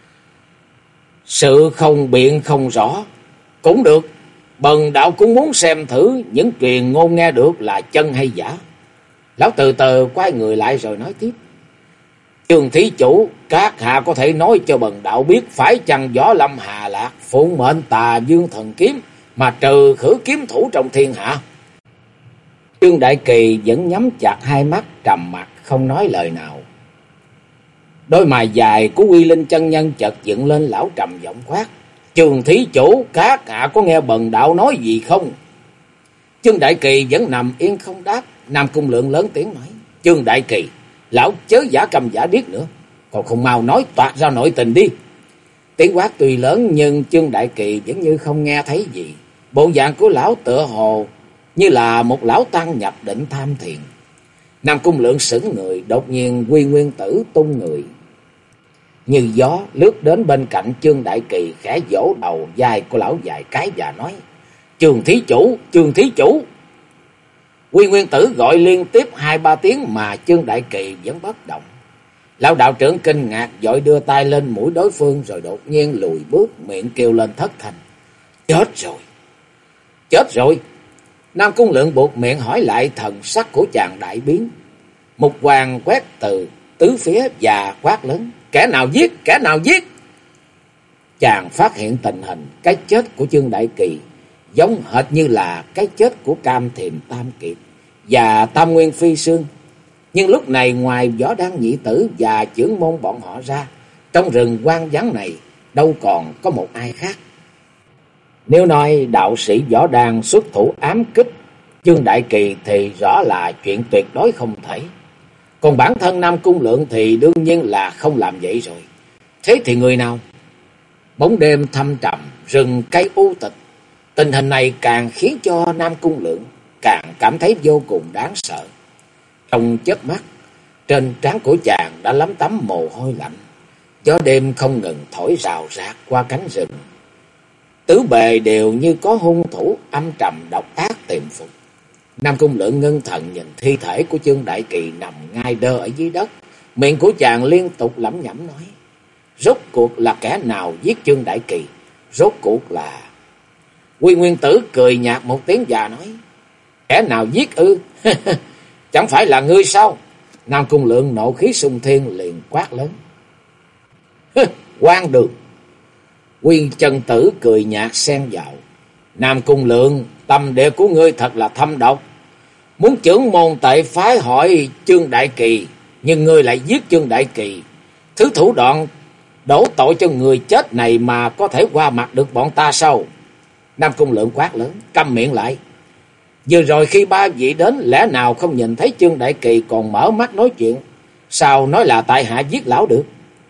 sự không biện không rõ cũng được, bần đạo cũng muốn xem thử những truyền ngôn nghe được là chân hay giả. Lão từ từ quay người lại rồi nói tiếp: Chương thí chủ, các hạ có thể nói cho bần đạo biết phải chăng Võ Lâm Hà Lạc phụng mệnh Tà Dương thần kiếm mà trừ khử kiếm thủ trong thiên hạ? Chương Đại Kỳ vẫn nhắm chặt hai mắt, trầm mặc không nói lời nào. Đôi mày dài của Quy Linh chân nhân chợt dựng lên, lão trầm giọng quát: Chương thí chủ, các hạ có nghe bần đạo nói gì không? Chương Đại Kỳ vẫn nằm yên không đáp. Nam Cung Lượng lớn tiếng nói: Chương Đại Kỳ, lão chớ giả cầm giả điếc nữa, còn không mau nói toạc ra nội tình đi. Tiếng quát tuy lớn nhưng Chương Đại Kỳ vẫn như không nghe thấy gì. Bộ dạng của lão tựa hồ như là một lão tăng nhập định tham thiền. Nam Cung Lượng sững người, đột nhiên Quy Nguyên Tử tung người như gió lướt đến bên cạnh Chương Đại Kỳ, khẽ vỗ đầu vai của lão vài cái và nói: "Chương thí chủ, Chương thí chủ." Quy Nguyên Tử gọi liên tiếp 2-3 tiếng mà Chương Đại Kỳ vẫn bất động. Lão đạo trưởng kinh ngạc vội đưa tay lên mũi đối phương, rồi đột nhiên lùi bước, miệng kêu lên thất thanh: "Chết rồi! Chết rồi!" Nam Cung Lượng buộc miệng hỏi lại, thần sắc của chàng đại biến. Mục quang quét từ tứ phía và quát lớn: "Kẻ nào giết? Kẻ nào giết?" Chàng phát hiện tình hình cái chết của Chương Đại Kỳ giống hệt như là cái chết của Cam Thiềm Tam Kiệt và Tam Nguyên Phi Sương. Nhưng lúc này ngoài Võ Đăng nhị tử và trưởng môn bọn họ ra, trong rừng hoang vắng này đâu còn có một ai khác. Nếu nói đạo sĩ Võ Đăng xuất thủ ám kích Chương Đại Kỳ thì rõ là chuyện tuyệt đối không thể. Còn bản thân Nam Cung Lượng thì đương nhiên là không làm vậy rồi. Thế thì người nào? Bóng đêm thâm trầm, rừng cây u tịch. Tình hình này càng khiến cho Nam Cung Lượng càng cảm thấy vô cùng đáng sợ. Trong chớp mắt, trên trán của chàng đã lấm tấm mồ hôi lạnh. Gió đêm không ngừng thổi rào rạc qua cánh rừng. Tứ bề đều như có hung thủ âm trầm độc ác tiềm phục. Nam Cung Lượng ngưng thần nhìn thi thể của Chương Đại Kỳ nằm ngay đơ ở dưới đất. Miệng của chàng liên tục lẩm nhẩm nói: rốt cuộc là kẻ nào giết Chương Đại Kỳ? Rốt cuộc là... Quy Nguyên Tử cười nhạt một tiếng và nói: kẻ nào giết ư? Chẳng phải là ngươi sao? Nam Cung Lượng nộ khí xung thiên liền quát lớn: Quan Đường! Quy Chân Tử cười nhạt xen vào: Nam Cung Lượng, tâm địa của ngươi thật là thâm độc. Muốn trưởng môn tại phái hỏi Chương Đại Kỳ, nhưng ngươi lại giết Chương Đại Kỳ. Thứ thủ đoạn đổ tội cho người chết này mà có thể qua mặt được bọn ta sao? Nam Cung Lượng quát lớn: câm miệng lại. Vừa rồi khi ba vị đến, lẽ nào không nhìn thấy Chương Đại Kỳ còn mở mắt nói chuyện? Sao nói là tại hạ giết lão được?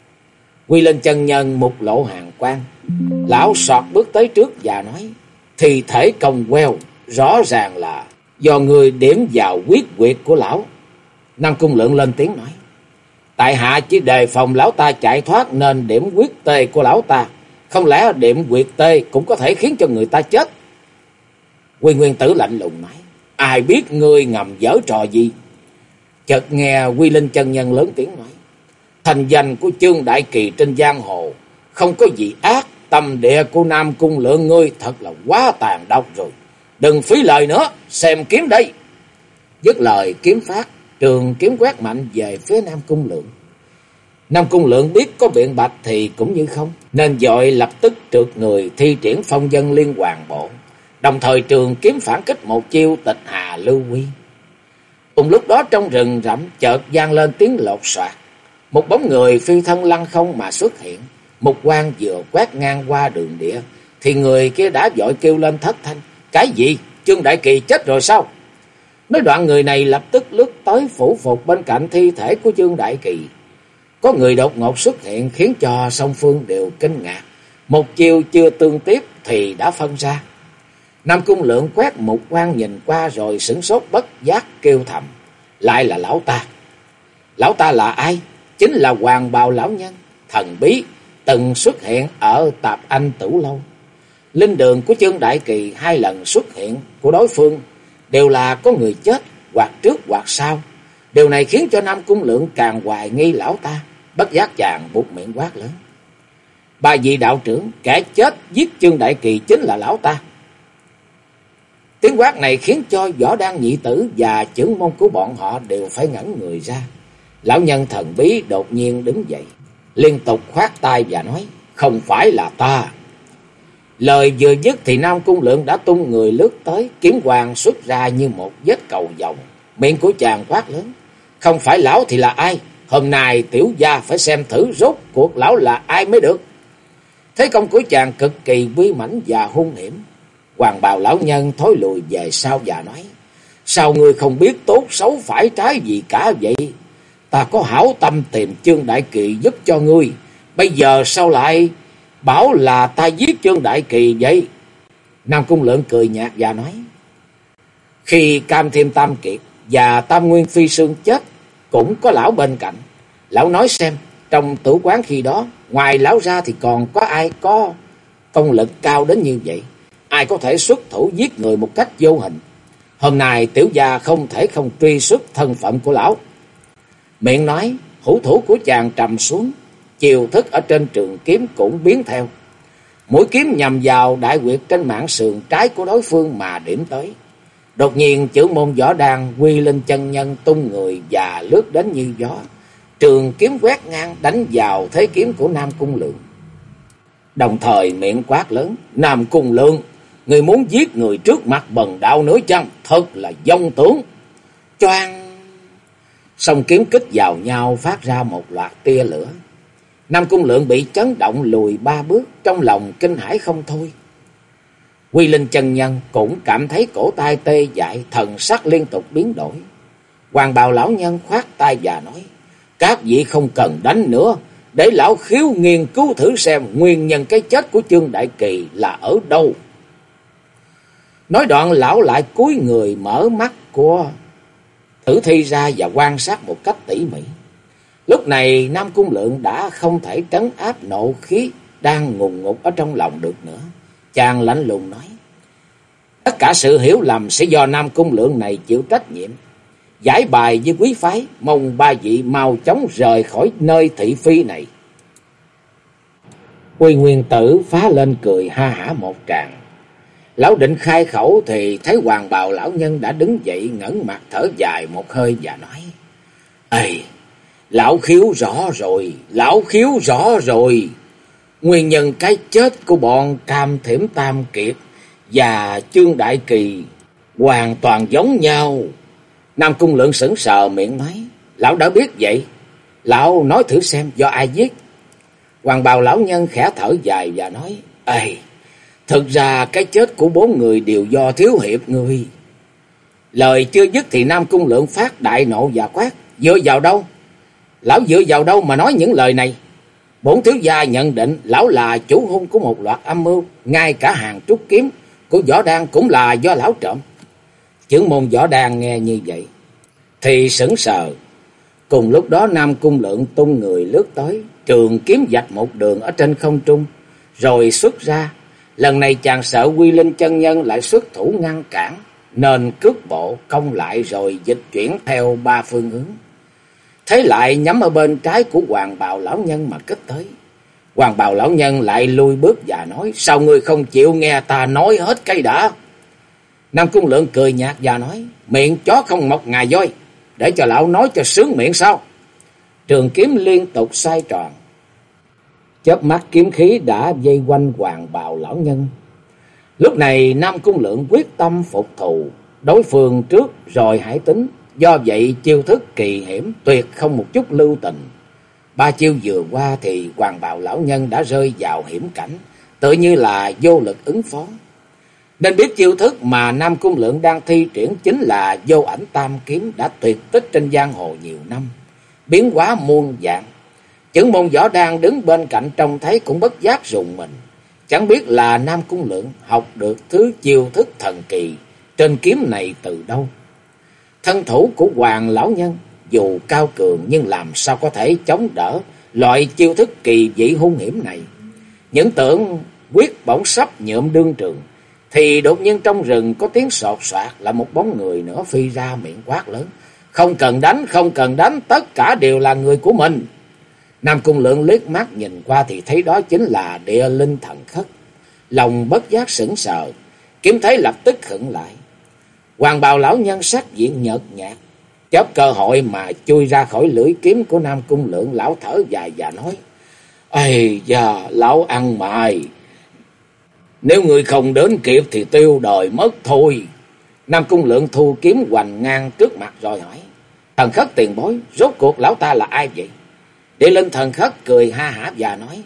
Quy Linh chân nhân mục lộ hàn quang. Lão sọt bước tới trước và nói: thi thể cong queo, rõ ràng là do người điểm vào huyết quyệt của lão. Nam Cung Lượng lên tiếng nói: tại hạ chỉ đề phòng lão ta chạy thoát nên điểm huyết tê của lão ta. Không lẽ điểm huyệt tê cũng có thể khiến cho người ta chết? Quy Nguyên Tử lạnh lùng nói: ai biết ngươi ngầm giở trò gì? Chợt nghe Quy Linh chân nhân lớn tiếng nói: thành danh của Chương Đại Kỳ trên giang hồ không có gì ác. Tâm địa của Nam Cung Lượng ngươi thật là quá tàn độc rồi. Đừng phí lời nữa, xem kiếm đây. Dứt lời kiếm phát, trường kiếm quét mạnh về phía Nam Cung Lượng. Nam Cung Lượng biết có biện bạch thì cũng như không, nên vội lập tức trượt người thi triển phong dân liên hoàn bộ, đồng thời trường kiếm phản kích một chiêu tịch hà lưu quy. Cùng lúc đó trong rừng rậm chợt vang lên tiếng lột xoạt, một bóng người phi thân lăng không mà xuất hiện. Mục quang vừa quét ngang qua đường địa thì người kia đã vội kêu lên thất thanh: cái gì? Chương Đại Kỳ chết rồi sao? Nói đoạn người này lập tức lướt tới phủ phục bên cạnh thi thể của Chương Đại Kỳ. Có người đột ngột xuất hiện khiến cho song phương đều kinh ngạc. Một chiều chưa tương tiếp thì đã phân ra. Nam Cung Lượng quét một quang nhìn qua rồi sửng sốt bất giác kêu thầm: lại là lão ta. Lão ta là ai? Chính là Hoàng Bào lão nhân thần bí từng xuất hiện ở Tạp Anh Tử Lâu. Linh đường của Chương Đại Kỳ 2 lần xuất hiện của đối phương đều là có người chết hoặc trước hoặc sau. Điều này khiến cho Nam Cung Lượng càng hoài nghi lão ta. Bất giác chàng buột miệng quát lớn: ba vị đạo trưởng, kẻ chết giết Chương Đại Kỳ chính là lão ta. Tiếng quát này khiến cho Võ Đăng nhị tử và trưởng môn của bọn họ đều phải ngẩn người ra. Lão nhân thần bí đột nhiên đứng dậy, liên tục khoát tay và nói: không phải là ta. Lời vừa dứt thì Nam Cung Lượng đã tung người lướt tới, kiếm quang xuất ra như một vết cầu vồng. Miệng của chàng quát lớn: không phải lão thì là ai? Hôm nay tiểu gia phải xem thử rốt cuộc lão là ai mới được. Thế công của chàng cực kỳ uy mãnh và hung hiểm. Hoàng Bào lão nhân thối lùi về sau và nói: sao ngươi không biết tốt xấu phải trái gì cả vậy? Ta có hảo tâm tìm Chương Đại Kỳ giúp cho ngươi, bây giờ sao lại Bảo là ta giết Trương Đại Kỳ vậy. Nam Cung Lượng cười nhạt và nói, khi Cam Thiêm Tam Kiệt và Tam Nguyên Phi Sương chết, cũng có lão bên cạnh. Lão nói xem, trong tử quán khi đó, ngoài lão ra thì còn có ai có công lực cao đến như vậy? Ai có thể xuất thủ giết người một cách vô hình? Hôm nay tiểu gia không thể không truy xuất thân phận của lão. Miệng nói, hữu thủ của chàng trầm xuống, chiều thức ở trên trường kiếm cũng biến theo. Mũi kiếm nhằm vào đại huyệt trên mạn sườn trái của đối phương mà điểm tới. Đột nhiên chữ môn võ đan Quy Linh chân nhân tung người và lướt đến như gió. Trường kiếm quét ngang đánh vào thế kiếm của Nam Cung Lượng. Đồng thời miệng quát lớn, Nam Cung Lượng, người muốn giết người trước mặt bần đạo nữa chăng? Thật là vong tưởng. Choang! Song kiếm kích vào nhau phát ra một loạt tia lửa. Nam Cung Lượng bị chấn động lùi 3 bước, trong lòng kinh hãi không thôi. Quy Linh chân nhân cũng cảm thấy cổ tay tê dại, thần sắc liên tục biến đổi. Hoàng Bào lão nhân khoát tay và nói, các vị không cần đánh nữa, để lão Khiếu nghiên cứu thử xem nguyên nhân cái chết của Trương Đại Kỳ là ở đâu. Nói đoạn lão lại cúi người mở mắt của tử thi ra và quan sát một cách tỉ mỉ. Lúc này Nam Cung Lượng đã không thể trấn áp nộ khí đang ngùn ngụt ở trong lòng được nữa. Chàng lạnh lùng nói, tất cả sự hiểu lầm sẽ do Nam Cung Lượng này chịu trách nhiệm. Giải bài với quý phái, mong ba vị mau chóng rời khỏi nơi thị phi này. Quy Nguyên Tử phá lên cười ha hả một tràng. Lão định khai khẩu thì thấy Hoàng Bào lão nhân đã đứng dậy, ngẩng mặt thở dài một hơi và nói, ây, lão Khiếu rõ rồi, lão Khiếu rõ rồi. Nguyên nhân cái chết của bọn Cam Thiểm Tam Kiệt và Trương Đại Kỳ hoàn toàn giống nhau. Nam Cung Lượng sững sờ miệng nói, lão đã biết vậy, lão nói thử xem do ai giết. Hoàng Bào lão nhân khẽ thở dài và nói, ây, thực ra cái chết của 4 người đều do thiếu hiệp ngươi. Lời chưa dứt thì Nam Cung Lượng phát đại nộ và quát, dựa vào đâu? Lão dựa vào đâu mà nói những lời này? Bổn thiếu gia nhận định lão là chủ hung của một loạt âm mưu, ngay cả hàng trúc kiếm của Võ Đan cũng là do lão trộm. Chưởng môn Võ Đan nghe như vậy thì sững sờ. Cùng lúc đó Nam Cung Lượng tung người lướt tới, trường kiếm vạch một đường ở trên không trung rồi xuất ra. Lần này chàng sợ Quy Linh chân nhân lại xuất thủ ngăn cản, nên cước bộ công lại rồi dịch chuyển theo 3 phương hướng. Thế lại nhắm ở bên trái của Hoàng Bào lão nhân mà kích tới. Hoàng Bào lão nhân lại lui bước và nói, sao ngươi không chịu nghe ta nói hết cái đã? Nam Cung Lượng cười nhạt và nói, miệng chó không mọc ngà voi, để cho lão nói cho sướng miệng sao? Trường kiếm liên tục xoay tròn. Chớp mắt kiếm khí đã vây quanh Hoàng Bào lão nhân. Lúc này Nam Cung Lượng quyết tâm phục thù đối phương trước rồi hãy tính. Do vậy chiêu thức kỳ hiểm, tuyệt không một chút lưu tình. 3 chiêu vừa qua thì Hoàng Bào lão nhân đã rơi vào hiểm cảnh, tự như là vô lực ứng phó. Nên biết chiêu thức mà Nam Cung Lượng đang thi triển chính là Vô Ảnh Tam Kiếm đã tuyệt tích trên giang hồ nhiều năm, biến hóa muôn dạng. Chưởng môn Võ Đan đứng bên cạnh trông thấy cũng bất giác rùng mình, chẳng biết là Nam Cung Lượng học được thứ chiêu thức thần kỳ trên kiếm này từ đâu. Thân thủ của Hoàng lão nhân dù cao cường nhưng làm sao có thể chống đỡ loại chiêu thức kỳ dị hung hiểm này. Những tưởng quyết bỗng sắp nhuộm đương trường thì đột nhiên trong rừng có tiếng sột soạt, là một bóng người nữa phi ra, miệng quát lớn, không cần đánh, không cần đánh, tất cả đều là người của mình. Nam Cung Lượng liếc mắt nhìn qua thì thấy đó chính là Địa Linh Thần Khất. Lòng bất giác sững sờ, kiếm thế lập tức khựng lại. Hoàng Bào lão nhân sắc diện nhợt nhạt, chớp cơ hội mà chui ra khỏi lưỡi kiếm của Nam Cung Lượng. Lão thở dài và nói, ây da, lão ăn mày, nếu người không đến kịp thì tiêu đời mất thôi. Nam Cung Lượng thu kiếm hoành ngang trước mặt rồi hỏi, Thần Khất tiền bối, rốt cuộc lão ta là ai vậy? Địa Linh Thần Khất cười ha hả và nói,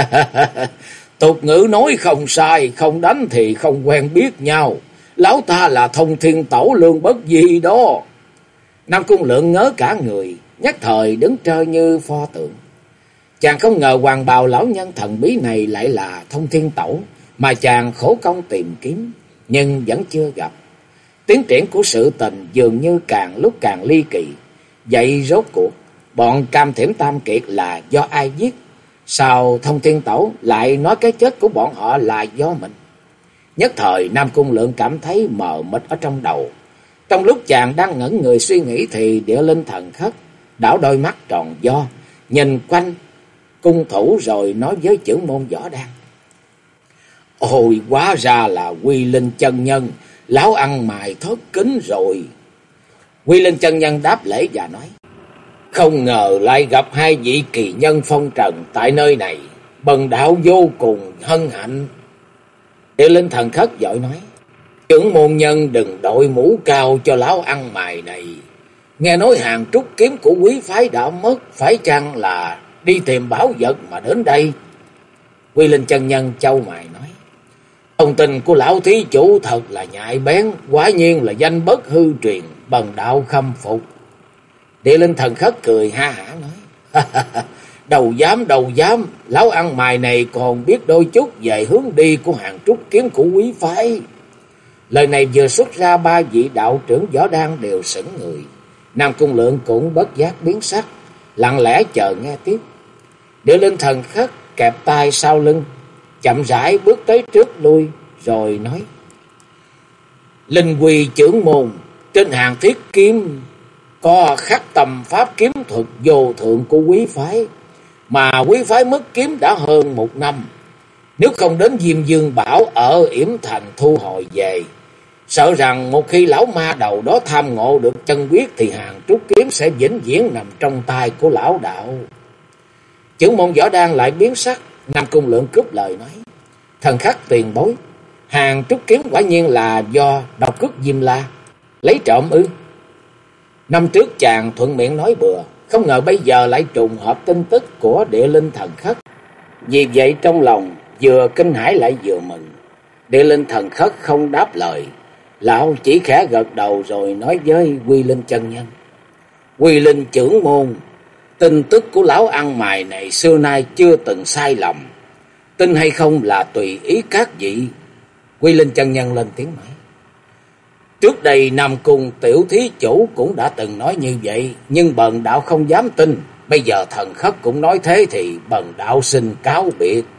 tục ngữ nói không sai, không đánh thì không quen biết nhau. Lão ta là Thông Thiên Tẩu Lương Bất Di đó. Nam Cung Lượng ngớ cả người, nhất thời đứng trơ như pho tượng. Chàng không ngờ hoàng bào lão nhân thần bí này lại là Thông Thiên Tẩu mà chàng khổ công tìm kiếm nhưng vẫn chưa gặp. Tiến triển của sự tình dường như càng lúc càng ly kỳ. Vậy rốt cuộc bọn Cam Thiểm Tam Kiệt là do ai giết? Sao Thông Thiên Tẩu lại nói cái chết của bọn họ là do mình? Nhất thời Nam Cung Lượng cảm thấy mờ mịt ở trong đầu. Trong lúc chàng đang ngẩn người suy nghĩ thì Địa Linh Thần Khất đảo đôi mắt tròn do, nhìn quanh cung thủ rồi nói với trưởng môn Võ Đan: Ôi, hóa ra là Quy Linh chân nhân, lão ăn mày thất kính rồi. Quy Linh chân nhân đáp lễ và nói: Không ngờ lại gặp hai vị kỳ nhân phong trần tại nơi này, bần đạo vô cùng hân hạnh. Địa Linh Thần Khất vội nói: Trưởng môn nhân đừng đội mũ cao cho lão ăn mày này. Nghe nói hàng trúc kiếm của quý phái đã mất, phải chăng là đi tìm bảo vật mà đến đây? Quy Linh chân nhân chau mày nói: Thông tin của lão thí chủ thật là nhạy bén, quả nhiên là danh bất hư truyền, bần đạo khâm phục. Địa Linh Thần Khất cười ha hả nói: Đầu dám, lão ăn mày này còn biết đôi chút về hướng đi của hàng trúc kiếm của quý phái. Lời này vừa xuất ra, ba vị đạo trưởng Võ Đan đều sững người. Nam Cung Lượng cũng bất giác biến sắc, lặng lẽ chờ nghe tiếp. Địa Linh Thần Khất kẹp tay sau lưng, chậm rãi bước tới trước lui rồi nói: Linh Quy trưởng môn, trên hàng thiết kiếm có khắc tầm pháp kiếm thuật vô thượng của quý phái, mà quý phái mất kiếm đã hơn 1 năm. Nếu không đến Diêm Dương Bảo ở Yểm Thành thu hồi về, sợ rằng một khi lão ma đầu đó tham ngộ được chân quyết thì hàng trúc kiếm sẽ vĩnh viễn nằm trong tay của lão đạo. Trưởng môn Võ Đan lại biến sắc. Nam Cung Lượng cướp lời nói: Thần Khất tiền bối, hàng trúc kiếm quả nhiên là do độc cước Diêm La lấy trộm ư? Năm trước chàng thuận miệng nói bừa, không ngờ bây giờ lại trùng hợp tin tức của Địa Linh Thần Khất. Vì vậy trong lòng vừa kinh hãi lại vừa mừng. Địa Linh Thần Khất không đáp lời, lão chỉ khẽ gật đầu rồi nói với Quy Linh chân nhân: Quy Linh trưởng môn, tin tức của lão ăn mày này xưa nay chưa từng sai lầm, tin hay không là tùy ý các vị. Quy Linh chân nhân lên tiếng nói: Trước đây Nam Cung tiểu thí chủ cũng đã từng nói như vậy, nhưng bần đạo không dám tin. Bây giờ Thần Khất cũng nói thế thì bần đạo xin cáo biệt.